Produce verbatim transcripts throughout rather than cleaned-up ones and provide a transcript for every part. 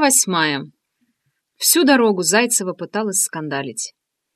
восьмая. Всю дорогу Зайцева пыталась скандалить.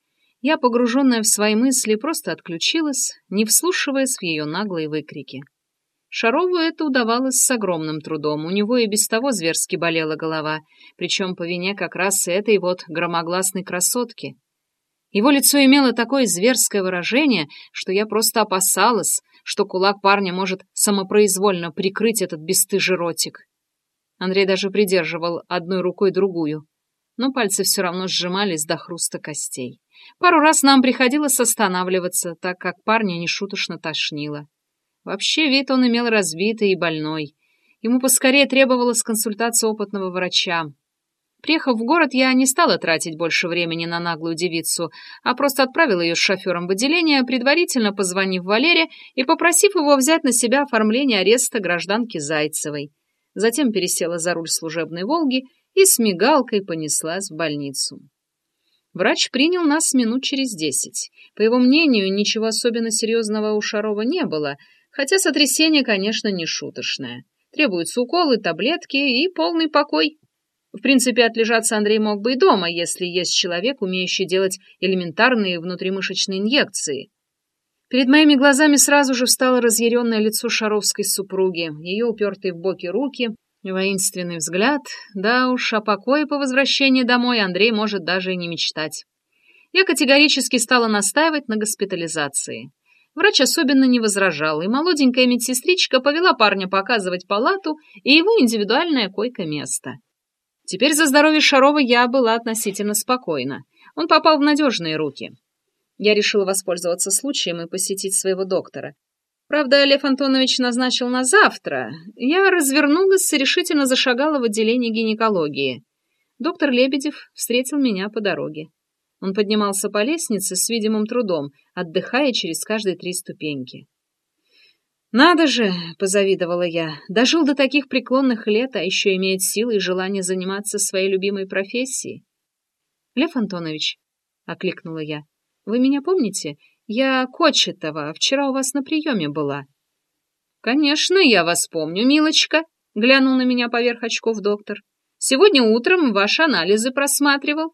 Я, погруженная в свои мысли, просто отключилась, не вслушиваясь в ее наглые выкрики. Шарову это удавалось с огромным трудом, у него и без того зверски болела голова, причем по вине как раз этой вот громогласной красотки. Его лицо имело такое зверское выражение, что я просто опасалась, что кулак парня может самопроизвольно прикрыть этот бесстыжий ротик. Андрей даже придерживал одной рукой другую, но пальцы все равно сжимались до хруста костей. Пару раз нам приходилось останавливаться, так как парня нешуточно тошнило. Вообще вид он имел разбитый и больной. Ему поскорее требовалась консультация опытного врача. Приехав в город, я не стала тратить больше времени на наглую девицу, а просто отправила ее с шофером в отделение, предварительно позвонив Валере и попросив его взять на себя оформление ареста гражданки Зайцевой. Затем пересела за руль служебной «Волги» и с мигалкой понеслась в больницу. Врач принял нас минут через десять. По его мнению, ничего особенно серьезного у Шарова не было, хотя сотрясение, конечно, не шуточное. Требуются уколы, таблетки и полный покой. В принципе, отлежаться Андрей мог бы и дома, если есть человек, умеющий делать элементарные внутримышечные инъекции. Перед моими глазами сразу же встало разъяренное лицо шаровской супруги, ее упертые в боки руки, воинственный взгляд. Да уж, о покое по возвращении домой Андрей может даже и не мечтать. Я категорически стала настаивать на госпитализации. Врач особенно не возражал, и молоденькая медсестричка повела парня показывать палату и его индивидуальное койко-место. Теперь за здоровье Шарова я была относительно спокойна. Он попал в надежные руки. Я решила воспользоваться случаем и посетить своего доктора. Правда, Лев Антонович назначил на завтра. Я развернулась и решительно зашагала в отделение гинекологии. Доктор Лебедев встретил меня по дороге. Он поднимался по лестнице с видимым трудом, отдыхая через каждые три ступеньки. «Надо же!» — позавидовала я. «Дожил до таких преклонных лет, а еще имеет силы и желание заниматься своей любимой профессией». «Лев Антонович», — окликнула я, — «вы меня помните? Я Кочетова, вчера у вас на приеме была». «Конечно, я вас помню, милочка», — глянул на меня поверх очков доктор. «Сегодня утром ваши анализы просматривал».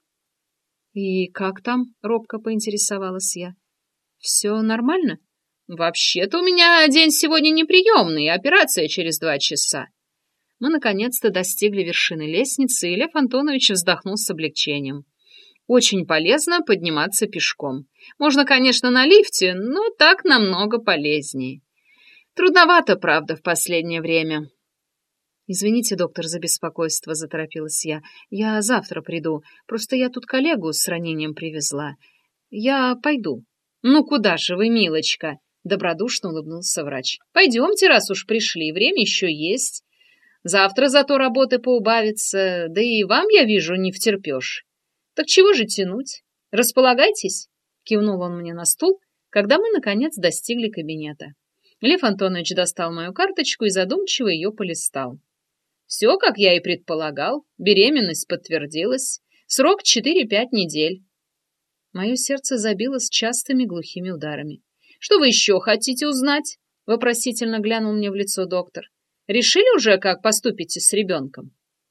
«И как там?» — робко поинтересовалась я. «Все нормально?» «Вообще-то у меня день сегодня неприемный, операция через два часа». Мы наконец-то достигли вершины лестницы, и Лев Антонович вздохнул с облегчением. «Очень полезно подниматься пешком. Можно, конечно, на лифте, но так намного полезнее. Трудновато, правда, в последнее время». «Извините, доктор, за беспокойство», — заторопилась я. «Я завтра приду. Просто я тут коллегу с ранением привезла. Я пойду». «Ну куда же вы, милочка?» — добродушно улыбнулся врач. «Пойдемте, раз уж пришли, время еще есть. Завтра зато работы поубавится, да и вам, я вижу, не втерпешь. Так чего же тянуть? Располагайтесь», — кивнул он мне на стул, когда мы, наконец, достигли кабинета. Лев Антонович достал мою карточку и задумчиво ее полистал. «Все, как я и предполагал. Беременность подтвердилась. Срок четыре-пять недель». Мое сердце забилось частыми глухими ударами. «Что вы еще хотите узнать?» — вопросительно глянул мне в лицо доктор. «Решили уже, как поступите с ребенком?»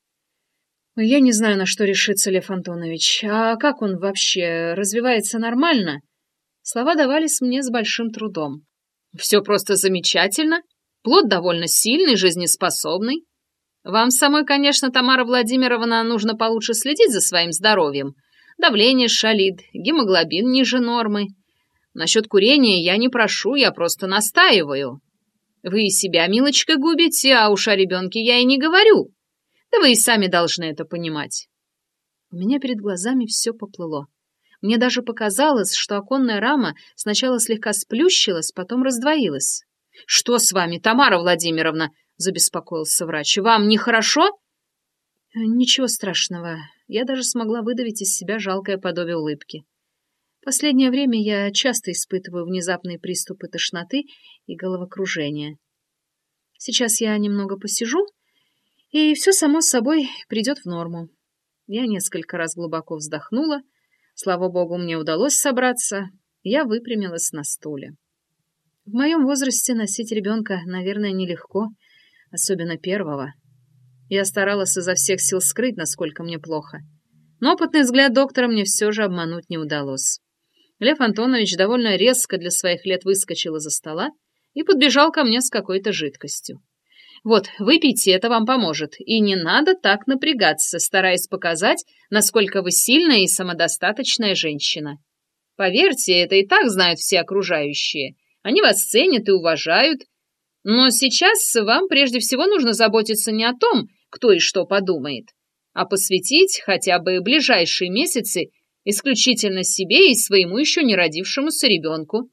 «Я не знаю, на что решиться, Лев Антонович. А как он вообще? Развивается нормально?» Слова давались мне с большим трудом. «Все просто замечательно. Плод довольно сильный, жизнеспособный. Вам самой, конечно, Тамара Владимировна, нужно получше следить за своим здоровьем. Давление шалит, гемоглобин ниже нормы. Насчет курения я не прошу, я просто настаиваю. Вы и себя, милочка, губите, а уж о ребенке я и не говорю. Да вы и сами должны это понимать». У меня перед глазами все поплыло. Мне даже показалось, что оконная рама сначала слегка сплющилась, потом раздвоилась. «Что с вами, Тамара Владимировна?» — забеспокоился врач. «Вам нехорошо?» «Ничего страшного». Я даже смогла выдавить из себя жалкое подобие улыбки. Последнее время я часто испытываю внезапные приступы тошноты и головокружения. Сейчас я немного посижу, и все само собой придет в норму. Я несколько раз глубоко вздохнула. Слава богу, мне удалось собраться. Я выпрямилась на стуле. В моем возрасте носить ребенка, наверное, нелегко, особенно первого. Я старалась изо всех сил скрыть, насколько мне плохо. Но опытный взгляд доктора мне все же обмануть не удалось. Лев Антонович довольно резко для своих лет выскочил из-за стола и подбежал ко мне с какой-то жидкостью. «Вот, выпейте, это вам поможет, и не надо так напрягаться, стараясь показать, насколько вы сильная и самодостаточная женщина. Поверьте, это и так знают все окружающие. Они вас ценят и уважают. Но сейчас вам прежде всего нужно заботиться не о том, кто и что подумает, а посвятить хотя бы ближайшие месяцы исключительно себе и своему еще не родившемуся ребенку.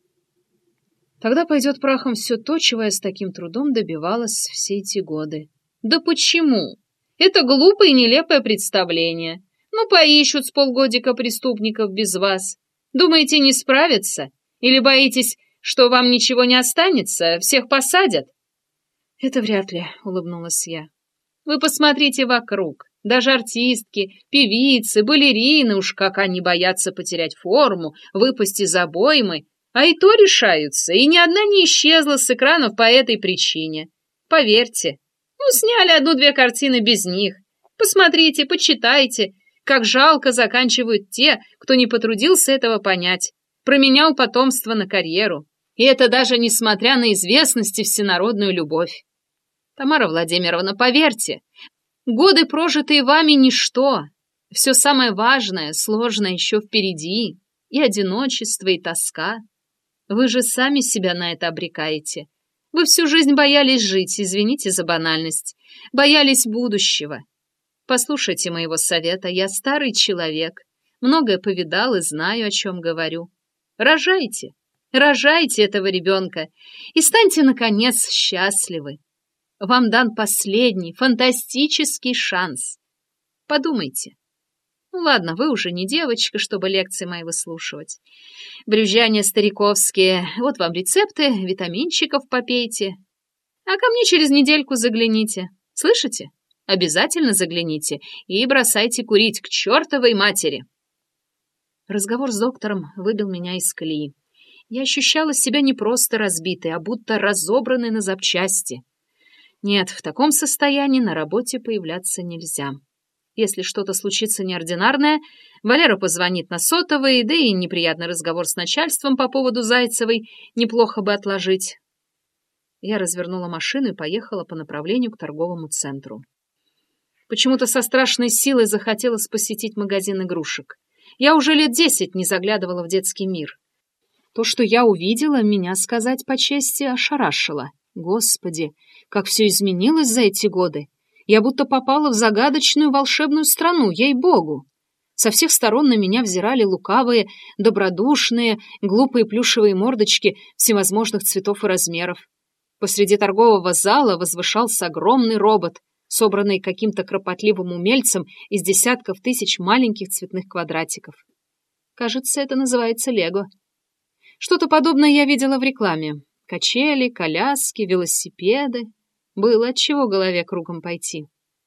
Тогда пойдет прахом все то, чего я с таким трудом добивалась все эти годы». «Да почему? Это глупое и нелепое представление. Ну, поищут с полгодика преступников без вас. Думаете, не справятся? Или боитесь, что вам ничего не останется, всех посадят?» «Это вряд ли», — улыбнулась я. «Вы посмотрите вокруг. Даже артистки, певицы, балерины, уж как они боятся потерять форму, выпасть из обоймы. А и то решаются, и ни одна не исчезла с экранов по этой причине. Поверьте, ну, сняли одну-две картины без них. Посмотрите, почитайте, как жалко заканчивают те, кто не потрудился этого понять, променял потомство на карьеру. И это даже несмотря на известность и всенародную любовь. Тамара Владимировна, поверьте, годы, прожитые вами, ничто. Все самое важное, сложное еще впереди. И одиночество, и тоска. Вы же сами себя на это обрекаете. Вы всю жизнь боялись жить, извините за банальность. Боялись будущего. Послушайте моего совета, я старый человек. Многое повидал и знаю, о чем говорю. Рожайте, рожайте этого ребенка и станьте, наконец, счастливы. Вам дан последний, фантастический шанс. Подумайте. Ну ладно, вы уже не девочка, чтобы лекции мои выслушивать. Брюзжания стариковские. Вот вам рецепты, витаминчиков попейте. А ко мне через недельку загляните. Слышите? Обязательно загляните и бросайте курить к чертовой матери. Разговор с доктором выбил меня из колеи. Я ощущала себя не просто разбитой, а будто разобранной на запчасти. Нет, в таком состоянии на работе появляться нельзя. Если что-то случится неординарное, Валера позвонит на сотовый, да и неприятный разговор с начальством по поводу Зайцевой неплохо бы отложить. Я развернула машину и поехала по направлению к торговому центру. Почему-то со страшной силой захотелось посетить магазин игрушек. Я уже лет десять не заглядывала в детский мир. То, что я увидела, меня, сказать по чести, ошарашило. Господи, как все изменилось за эти годы! Я будто попала в загадочную волшебную страну, ей-богу. Со всех сторон на меня взирали лукавые, добродушные, глупые плюшевые мордочки всевозможных цветов и размеров. Посреди торгового зала возвышался огромный робот, собранный каким-то кропотливым умельцем из десятков тысяч маленьких цветных квадратиков. Кажется, это называется Лего. Что-то подобное я видела в рекламе. Качели, коляски, велосипеды. Было от чего голове кругом пойти.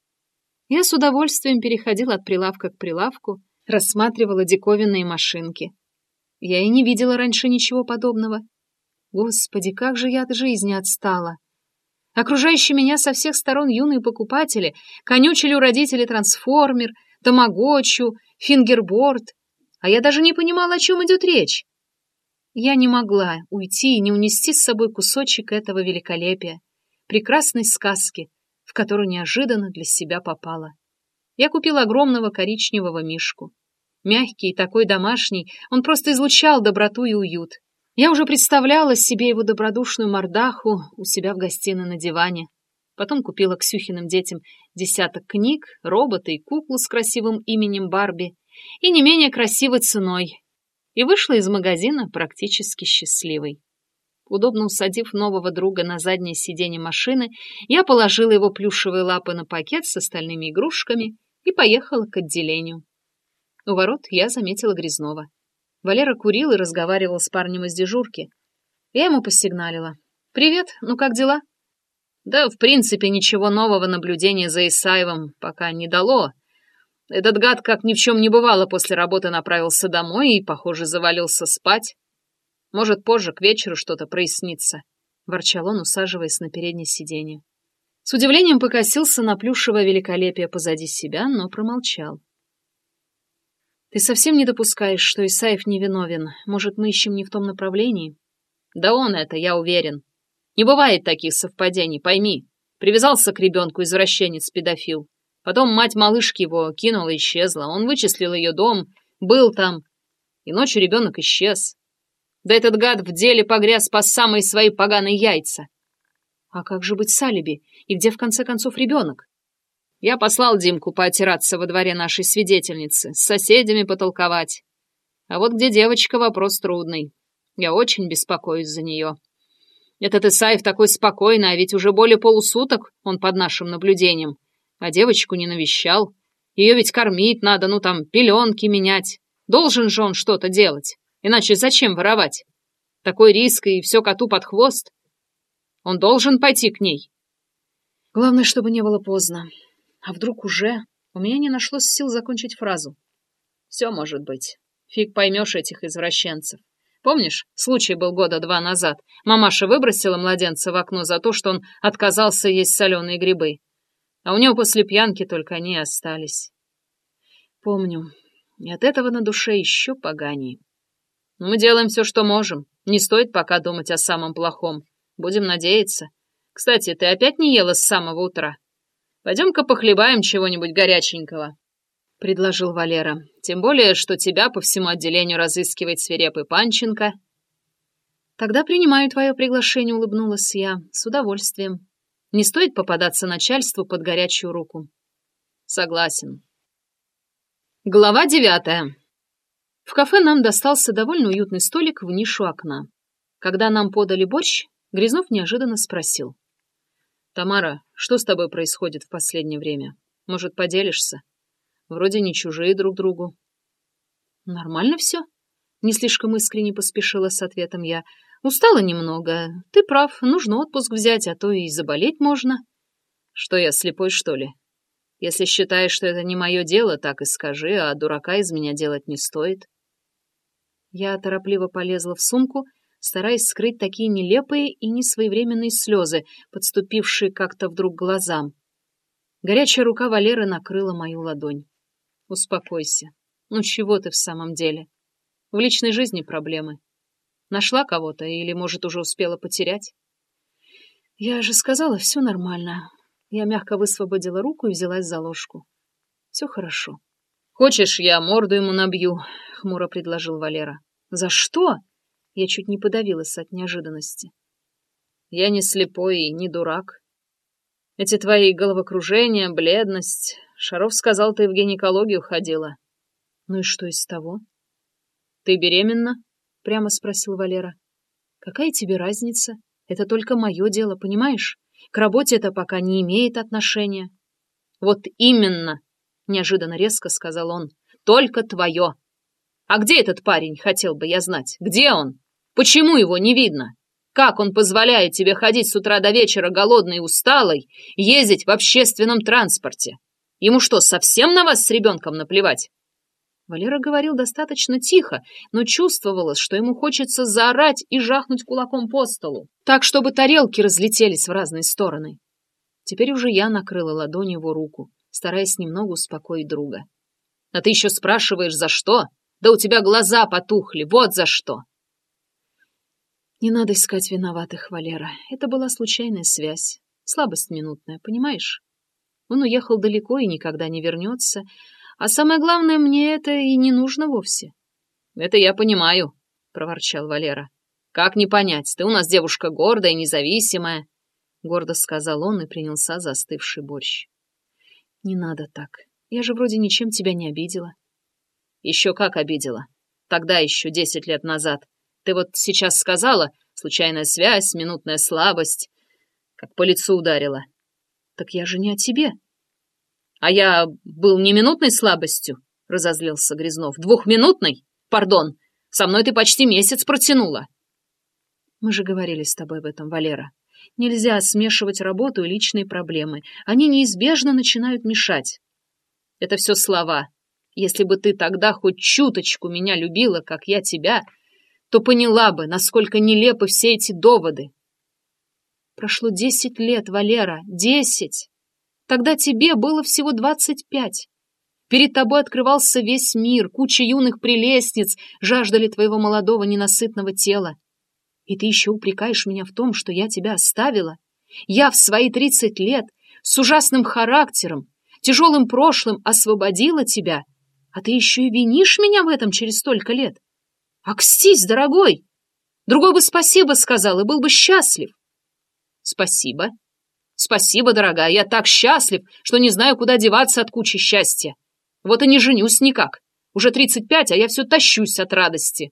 Я с удовольствием переходила от прилавка к прилавку, рассматривала диковинные машинки. Я и не видела раньше ничего подобного. Господи, как же я от жизни отстала! Окружающие меня со всех сторон юные покупатели конючили у родителей трансформер, тамагочу, фингерборд, а я даже не понимала, о чем идет речь. Я не могла уйти и не унести с собой кусочек этого великолепия, прекрасной сказки, в которую неожиданно для себя попала. Я купила огромного коричневого мишку. Мягкий и такой домашний, он просто излучал доброту и уют. Я уже представляла себе его добродушную мордаху у себя в гостиной на диване. Потом купила Ксюхиным детям десяток книг, робота и куклу с красивым именем Барби и не менее красивой ценой. И вышла из магазина практически счастливой. Удобно усадив нового друга на заднее сиденье машины, я положила его плюшевые лапы на пакет с остальными игрушками и поехала к отделению. У ворот я заметила Грязнова. Валера курил и разговаривал с парнем из дежурки. Я ему посигналила. «Привет, ну как дела?» «Да, в принципе, ничего нового наблюдения за Исаевым пока не дало. Этот гад, как ни в чем не бывало, после работы направился домой и, похоже, завалился спать. Может, позже, к вечеру, что-то прояснится», — ворчал он, усаживаясь на переднее сиденье. С удивлением покосился на плюшевое великолепие позади себя, но промолчал. «Ты совсем не допускаешь, что Исаев невиновен? Может, мы ищем не в том направлении?» «Да он это, я уверен. Не бывает таких совпадений, пойми. Привязался к ребенку извращенец-педофил. Потом мать малышки его кинула и исчезла. Он вычислил ее дом, был там, и ночью ребенок исчез. Да этот гад в деле погряз по самые свои поганые яйца». «А как же быть с алиби? И где, в конце концов, ребенок?» «Я послал Димку поотираться во дворе нашей свидетельницы, с соседями потолковать. А вот где девочка, вопрос трудный. Я очень беспокоюсь за нее. Этот Исаев такой спокойный, а ведь уже более полусуток он под нашим наблюдением. А девочку не навещал. Ее ведь кормить надо, ну там, пеленки менять. Должен же он что-то делать. Иначе зачем воровать? Такой риск и все коту под хвост. Он должен пойти к ней». Главное, чтобы не было поздно. А вдруг уже? У меня не нашлось сил закончить фразу. Все может быть. Фиг поймешь этих извращенцев. Помнишь, случай был года два назад. Мамаша выбросила младенца в окно за то, что он отказался есть соленые грибы. А у него после пьянки только они и остались. Помню. И от этого на душе еще поганее. Мы делаем все, что можем. Не стоит пока думать о самом плохом. Будем надеяться. Кстати, ты опять не ела с самого утра? Пойдем-ка похлебаем чего-нибудь горяченького, — предложил Валера. Тем более, что тебя по всему отделению разыскивает свирепый Панченко. Тогда принимаю твое приглашение, — улыбнулась я. С удовольствием. Не стоит попадаться начальству под горячую руку. Согласен. Глава девятая. В кафе нам достался довольно уютный столик в нишу окна. Когда нам подали борщ, Грязнов неожиданно спросил. «Тамара, что с тобой происходит в последнее время? Может, поделишься? Вроде не чужие друг другу». «Нормально все?» Не слишком искренне поспешила с ответом я. «Устала немного. Ты прав, нужно отпуск взять, а то и заболеть можно». «Что я, слепой, что ли? Если считаешь, что это не мое дело, так и скажи, а дурака из меня делать не стоит». Я торопливо полезла в сумку, стараясь скрыть такие нелепые и несвоевременные слезы, подступившие как-то вдруг к глазам. Горячая рука Валеры накрыла мою ладонь. «Успокойся. Ну чего ты в самом деле? В личной жизни проблемы. Нашла кого-то или, может, уже успела потерять?» «Я же сказала, все нормально». Я мягко высвободила руку и взялась за ложку. «Все хорошо». «Хочешь, я морду ему набью?» — хмуро предложил Валера. «За что?» Я чуть не подавилась от неожиданности. «Я не слепой и не дурак. Эти твои головокружения, бледность. Шаров сказал, ты в гинекологию ходила». «Ну и что из того?» «Ты беременна?» — прямо спросил Валера. «Какая тебе разница? Это только мое дело, понимаешь? К работе это пока не имеет отношения». «Вот именно!» — неожиданно резко сказал он. «Только твое! А где этот парень, хотел бы я знать? Где он? Почему его не видно? Как он позволяет тебе ходить с утра до вечера голодной и усталой, ездить в общественном транспорте? Ему что, совсем на вас с ребенком наплевать?» Валера говорил достаточно тихо, но чувствовалось, что ему хочется заорать и жахнуть кулаком по столу, так, чтобы тарелки разлетелись в разные стороны. Теперь уже я накрыла ладонью его руку, стараясь немного успокоить друга. «А ты еще спрашиваешь, за что? Да у тебя глаза потухли, вот за что!» «Не надо искать виноватых, Валера. Это была случайная связь, слабость минутная, понимаешь? Он уехал далеко и никогда не вернется, а самое главное, мне это и не нужно вовсе». «Это я понимаю», — проворчал Валера. «Как не понять? Ты у нас девушка гордая, независимая», — гордо сказал он и принялся за остывший борщ. «Не надо так. Я же вроде ничем тебя не обидела». «Еще как обидела. Тогда еще десять лет назад. Ты вот сейчас сказала, случайная связь, минутная слабость, как по лицу ударила». «Так я же не о тебе». «А я был не минутной слабостью», — разозлился Грязнов. «Двухминутной? Пардон, со мной ты почти месяц протянула». «Мы же говорили с тобой об этом, Валера. Нельзя смешивать работу и личные проблемы. Они неизбежно начинают мешать». «Это все слова. Если бы ты тогда хоть чуточку меня любила, как я тебя, то поняла бы, насколько нелепы все эти доводы». Прошло десять лет, Валера, десять. Тогда тебе было всего двадцать пять. Перед тобой открывался весь мир, куча юных прелестниц жаждали твоего молодого ненасытного тела. И ты еще упрекаешь меня в том, что я тебя оставила? Я в свои тридцать лет с ужасным характером, тяжелым прошлым освободила тебя, а ты еще и винишь меня в этом через столько лет? Акстись, дорогой! Другой бы спасибо сказал и был бы счастлив. Спасибо. Спасибо, дорогая, я так счастлив, что не знаю, куда деваться от кучи счастья. Вот и не женюсь никак. Уже тридцать пять, а я все тащусь от радости.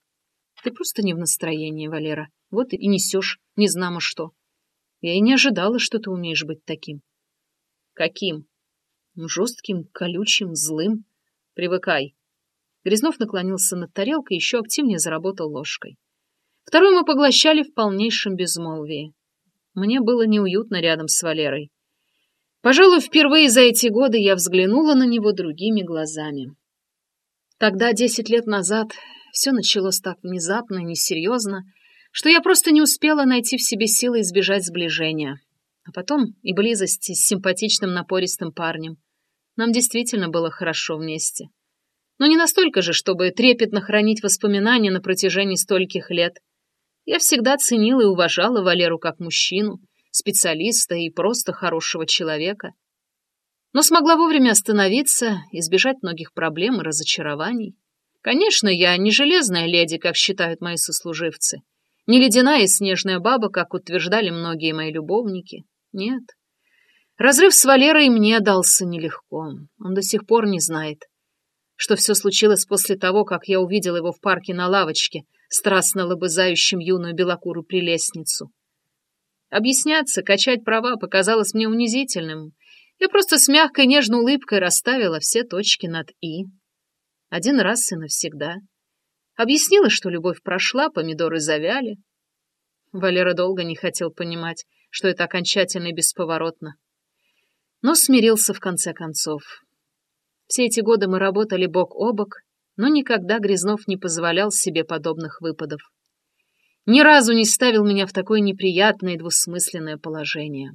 Ты просто не в настроении, Валера. Вот и несешь незнамо что. Я и не ожидала, что ты умеешь быть таким. Каким? Жестким, колючим, злым. Привыкай. Грязнов наклонился над тарелкой и еще активнее заработал ложкой. Вторую мы поглощали в полнейшем безмолвии. Мне было неуютно рядом с Валерой. Пожалуй, впервые за эти годы я взглянула на него другими глазами. Тогда, десять лет назад, все началось так внезапно и несерьезно, что я просто не успела найти в себе силы избежать сближения. А потом и близости с симпатичным напористым парнем. Нам действительно было хорошо вместе. Но не настолько же, чтобы трепетно хранить воспоминания на протяжении стольких лет. Я всегда ценила и уважала Валеру как мужчину, специалиста и просто хорошего человека. Но смогла вовремя остановиться, избежать многих проблем и разочарований. Конечно, я не железная леди, как считают мои сослуживцы, не ледяная и снежная баба, как утверждали многие мои любовники. Нет. Разрыв с Валерой мне дался нелегко. Он до сих пор не знает, что все случилось после того, как я увидела его в парке на лавочке, страстно лобызающим юную белокурую прелестницу. Объясняться, качать права показалось мне унизительным. Я просто с мягкой нежной улыбкой расставила все точки над «и». Один раз и навсегда. Объяснила, что любовь прошла, помидоры завяли. Валера долго не хотел понимать, что это окончательно и бесповоротно. Но смирился в конце концов. Все эти годы мы работали бок о бок, но никогда Грязнов не позволял себе подобных выпадов. Ни разу не ставил меня в такое неприятное и двусмысленное положение.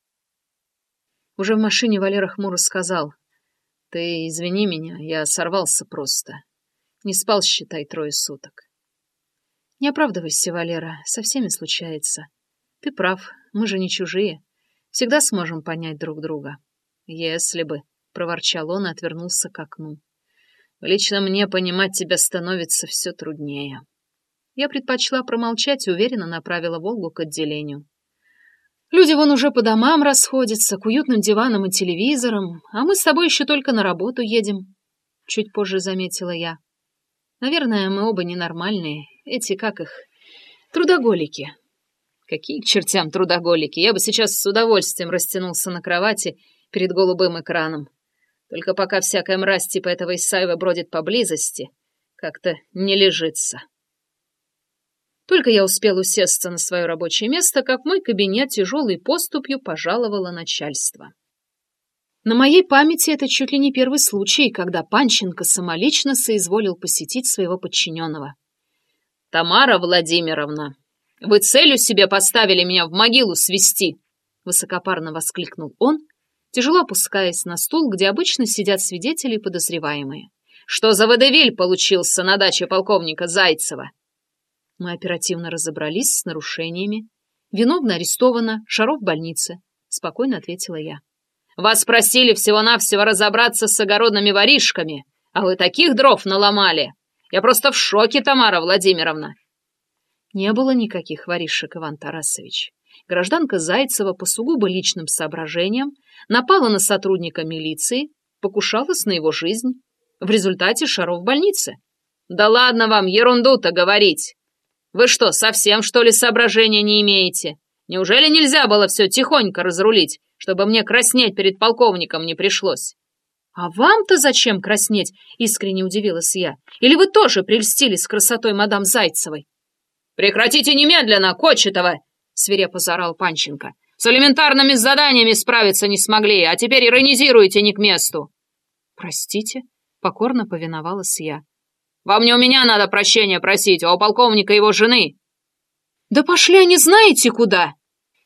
Уже в машине Валера хмуро сказал: «Ты извини меня, я сорвался просто. Не спал, считай, трое суток». «Не оправдывайся, Валера, со всеми случается. Ты прав, мы же не чужие. Всегда сможем понять друг друга». «Если бы», — проворчал он и отвернулся к окну. «Лично мне понимать тебя становится все труднее». Я предпочла промолчать и уверенно направила «Волгу» к отделению. Люди вон уже по домам расходятся, к уютным диванам и телевизорам, а мы с тобой еще только на работу едем. Чуть позже заметила я. Наверное, мы оба ненормальные. Эти, как их, трудоголики. Какие к чертям трудоголики? Я бы сейчас с удовольствием растянулся на кровати перед голубым экраном. Только пока всякая мразь типа этого Исаева бродит поблизости, как-то не лежится. Только я успел усесться на свое рабочее место, как в мой кабинет тяжелой поступью пожаловало начальство. На моей памяти это чуть ли не первый случай, когда Панченко самолично соизволил посетить своего подчиненного. «Тамара Владимировна, вы целью себе поставили меня в могилу свести!» Высокопарно воскликнул он, тяжело опускаясь на стул, где обычно сидят свидетели и подозреваемые. «Что за водевиль получился на даче полковника Зайцева?» Мы оперативно разобрались с нарушениями. Виновна арестована, Шаров в больнице, — спокойно ответила я. Вас просили всего-навсего разобраться с огородными воришками, а вы таких дров наломали. Я просто в шоке, Тамара Владимировна. Не было никаких воришек, Иван Тарасович. Гражданка Зайцева по сугубо личным соображениям напала на сотрудника милиции, покушалась на его жизнь. В результате Шаров в больнице. Да ладно вам ерунду-то говорить. Вы что, совсем, что ли, соображения не имеете? Неужели нельзя было все тихонько разрулить, чтобы мне краснеть перед полковником не пришлось? А вам-то зачем краснеть? Искренне удивилась я. Или вы тоже прельстились красотой мадам Зайцевой? Прекратите немедленно, Кочетова! Свирепо заорал Панченко. С элементарными заданиями справиться не смогли, а теперь иронизируете не к месту. Простите, покорно повиновалась я. Вам не у меня надо прощения просить, а у полковника его жены. Да пошли они знаете куда.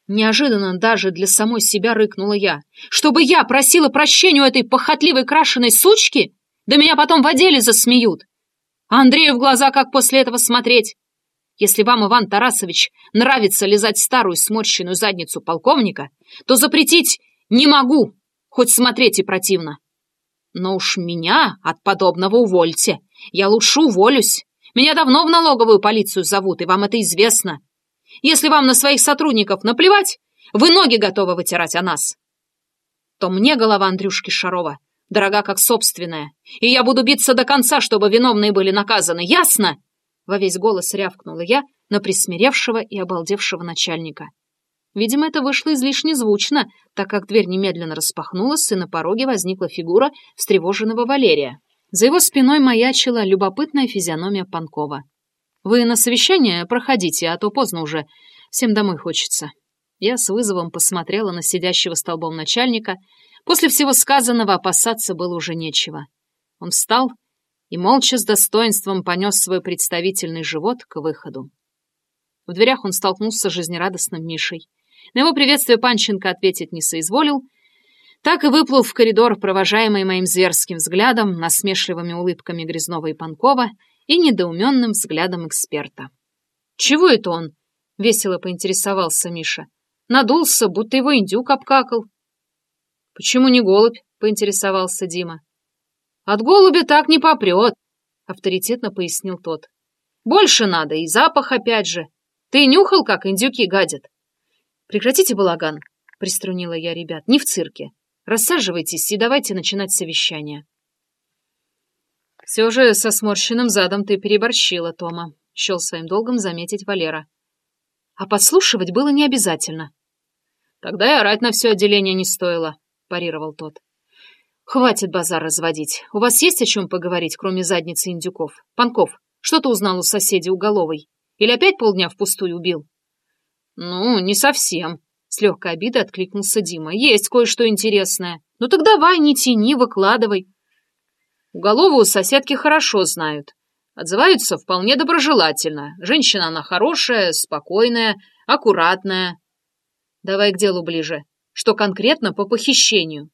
Неожиданно даже для самой себя рыкнула я. Чтобы я просила прощения у этой похотливой крашеной сучки? Да меня потом в отделе засмеют. А Андрею в глаза как после этого смотреть? Если вам, Иван Тарасович, нравится лизать старую сморщенную задницу полковника, то запретить не могу, хоть смотреть и противно. Но уж меня от подобного увольте. Я лучше уволюсь. Меня давно в налоговую полицию зовут, и вам это известно. Если вам на своих сотрудников наплевать, вы ноги готовы вытирать о нас, то мне голова Андрюшки Шарова дорога как собственная, и я буду биться до конца, чтобы виновные были наказаны. Ясно?» Во весь голос рявкнула я на присмиревшего и обалдевшего начальника. Видимо, это вышло излишне звучно, так как дверь немедленно распахнулась, и на пороге возникла фигура встревоженного Валерия. За его спиной маячила любопытная физиономия Панкова. «Вы на совещание проходите, а то поздно уже. Всем домой хочется». Я с вызовом посмотрела на сидящего столбом начальника. После всего сказанного опасаться было уже нечего. Он встал и молча с достоинством понес свой представительный живот к выходу. В дверях он столкнулся с жизнерадостным Мишей. На его приветствие Панченко ответить не соизволил, так и выплыл в коридор, провожаемый моим зверским взглядом, насмешливыми улыбками Грязнова и Панкова и недоуменным взглядом эксперта. «Чего это он?» — весело поинтересовался Миша. «Надулся, будто его индюк обкакал». «Почему не голубь?» — поинтересовался Дима. «От голубя так не попрет», — авторитетно пояснил тот. «Больше надо, и запах опять же. Ты нюхал, как индюки гадят?» «Прекратите балаган», — приструнила я ребят, — «не в цирке. Рассаживайтесь и давайте начинать совещание». «Все же со сморщенным задом ты переборщила, Тома», — счел своим долгом заметить Валера. «А подслушивать было не обязательно». «Тогда и орать на все отделение не стоило», — парировал тот. «Хватит базар разводить. У вас есть о чем поговорить, кроме задницы индюков? Панков, что ты узнал у соседей Уголовой? Или опять полдня впустую убил?» «Ну, не совсем», — с легкой обидой откликнулся Дима. «Есть кое-что интересное. Ну так давай, не тяни, выкладывай». «Уголовую соседки хорошо знают. Отзываются вполне доброжелательно. Женщина она хорошая, спокойная, аккуратная». «Давай к делу ближе. Что конкретно по похищению?»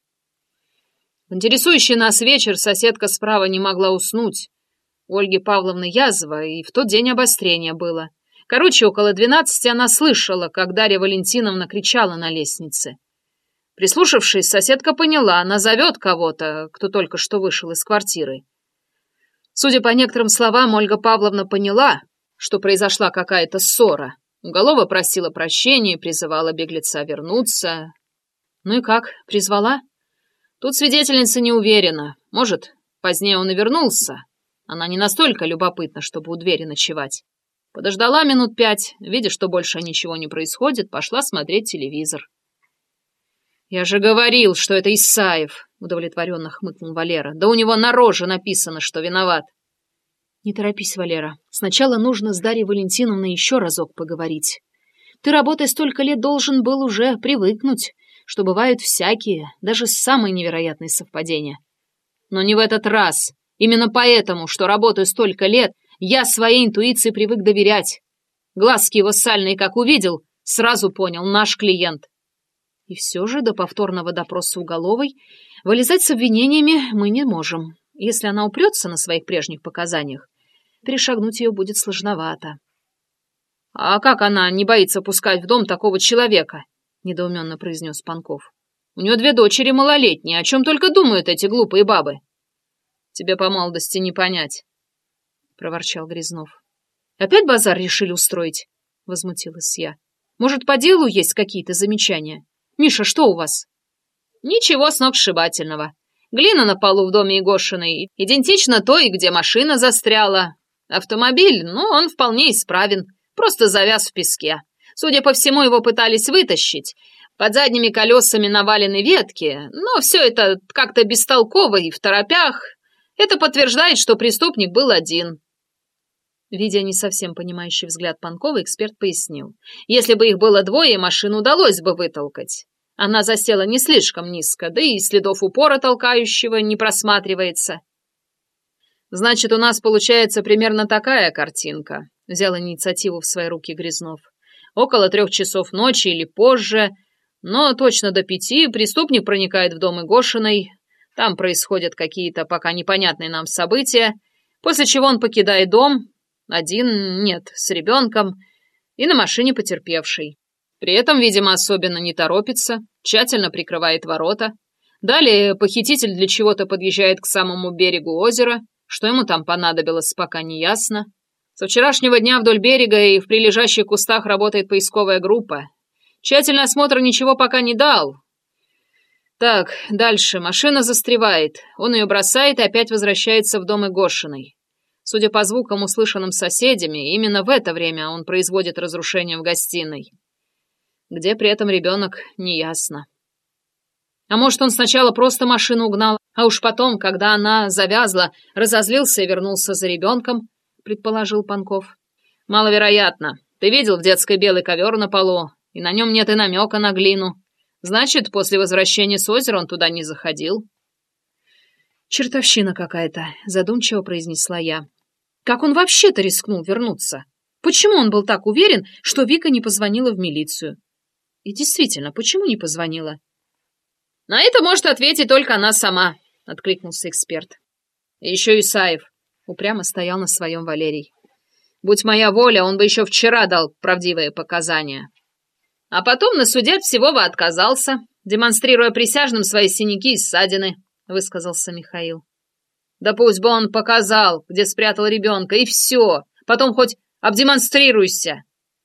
В интересующий нас вечер соседка справа не могла уснуть. У Ольги Павловны язва, и в тот день обострение было. Короче, около двенадцати она слышала, как Дарья Валентиновна кричала на лестнице. Прислушавшись, соседка поняла, она зовет кого-то, кто только что вышел из квартиры. Судя по некоторым словам, Ольга Павловна поняла, что произошла какая-то ссора. Уголова просила прощения, призывала беглеца вернуться. Ну и как, призвала? Тут свидетельница не уверена. Может, позднее он и вернулся. Она не настолько любопытна, чтобы у двери ночевать. Подождала минут пять, видя, что больше ничего не происходит, пошла смотреть телевизор. «Я же говорил, что это Исаев», — удовлетворенно хмыкнул Валера. «Да у него на роже написано, что виноват». «Не торопись, Валера. Сначала нужно с Дарьей Валентиновной еще разок поговорить. Ты, работая столько лет, должен был уже привыкнуть, что бывают всякие, даже самые невероятные совпадения. Но не в этот раз. Именно поэтому, что работаю столько лет, я своей интуиции привык доверять. Глазки его сальные, как увидел, сразу понял, наш клиент». И все же до повторного допроса Уголовой вылезать с обвинениями мы не можем. Если она упрется на своих прежних показаниях, перешагнуть ее будет сложновато. — А как она не боится пускать в дом такого человека? — недоуменно произнес Панков. — У нее две дочери малолетние, о чем только думают эти глупые бабы. — Тебе по молодости не понять, — проворчал Грязнов. — Опять базар решили устроить? — возмутилась я. — Может, по делу есть какие-то замечания? Миша, что у вас? — Ничего сногсшибательного. Глина на полу в доме Егошиной идентична той, где машина застряла. Автомобиль, ну, он вполне исправен, просто завяз в песке. Судя по всему, его пытались вытащить. Под задними колесами навалены ветки, но все это как-то бестолково и в торопях. Это подтверждает, что преступник был один. Видя не совсем понимающий взгляд Панкова, эксперт пояснил. Если бы их было двое, машину удалось бы вытолкать. Она засела не слишком низко, да и следов упора толкающего не просматривается. Значит, у нас получается примерно такая картинка, взял инициативу в свои руки Грязнов. около трех часов ночи или позже, но точно до пяти преступник проникает в дом Игошиной. Там происходят какие-то пока непонятные нам события, после чего он покидает дом, один, нет, с ребенком, и на машине потерпевшей. При этом, видимо, особенно не торопится, тщательно прикрывает ворота. Далее похититель для чего-то подъезжает к самому берегу озера. Что ему там понадобилось, пока не ясно. Со вчерашнего дня вдоль берега и в прилежащих кустах работает поисковая группа. Тщательный осмотр ничего пока не дал. Так, дальше. Машина застревает. Он ее бросает и опять возвращается в дом Игошиной. Судя по звукам, услышанным соседями, именно в это время он производит разрушение в гостиной. Где при этом ребенок, неясно. А может, он сначала просто машину угнал, а уж потом, когда она завязла, разозлился и вернулся за ребенком, предположил Панков. Маловероятно. Ты видел в детской белый ковер на полу, и на нем нет и намека на глину. Значит, после возвращения с озера он туда не заходил. Чертовщина какая-то, задумчиво произнесла я. Как он вообще-то рискнул вернуться? Почему он был так уверен, что Вика не позвонила в милицию? И действительно, почему не позвонила? На это может ответить только она сама, откликнулся эксперт. И еще Исаев упрямо стоял на своем Валерий. Будь моя воля, он бы еще вчера дал правдивые показания. А потом на суде от всего бы отказался, демонстрируя присяжным свои синяки и ссадины, высказался Михаил. Да пусть бы он показал, где спрятал ребенка, и все. Потом хоть обдемонстрируйся.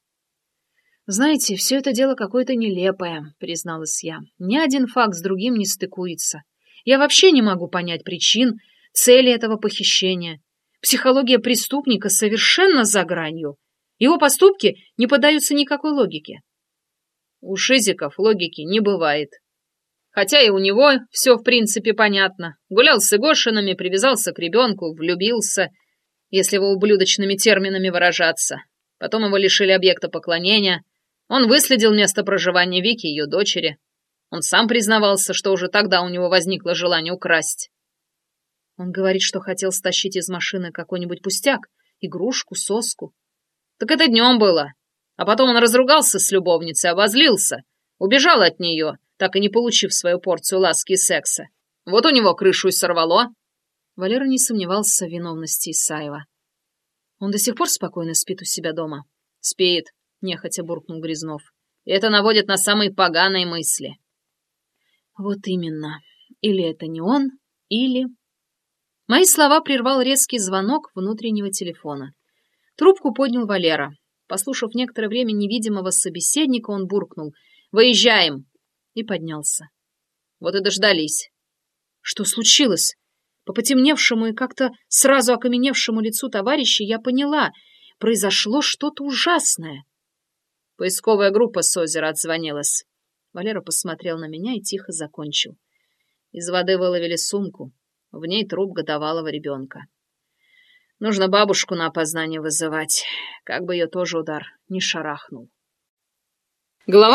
Знаете, все это дело какое-то нелепое, призналась я. Ни один факт с другим не стыкуется. Я вообще не могу понять причин, цели этого похищения. Психология преступника совершенно за гранью. Его поступки не поддаются никакой логике. У Шизиков логики не бывает. Хотя и у него все в принципе понятно. Гулял с Игошинами, привязался к ребенку, влюбился, если его ублюдочными терминами выражаться. Потом его лишили объекта поклонения. Он выследил место проживания Вики и ее дочери. Он сам признавался, что уже тогда у него возникло желание украсть. Он говорит, что хотел стащить из машины какой-нибудь пустяк, игрушку, соску. Так это днем было. А потом он разругался с любовницей, обозлился, убежал от нее, так и не получив свою порцию ласки и секса. Вот у него крышу и сорвало. Валера не сомневался в виновности Исаева. Он до сих пор спокойно спит у себя дома? Спит, нехотя буркнул Грязнов. И это наводит на самые поганые мысли. Вот именно. Или это не он, или... Мои слова прервал резкий звонок внутреннего телефона. Трубку поднял Валера. Послушав некоторое время невидимого собеседника, он буркнул: «Выезжаем!» и поднялся. Вот и дождались. Что случилось? По потемневшему и как-то сразу окаменевшему лицу товарища я поняла, произошло что-то ужасное. Поисковая группа с озера отзвонилась. Валера посмотрел на меня и тихо закончил. Из воды выловили сумку. В ней труп годовалого ребенка. Нужно бабушку на опознание вызывать, как бы ее тоже удар не шарахнул. Голова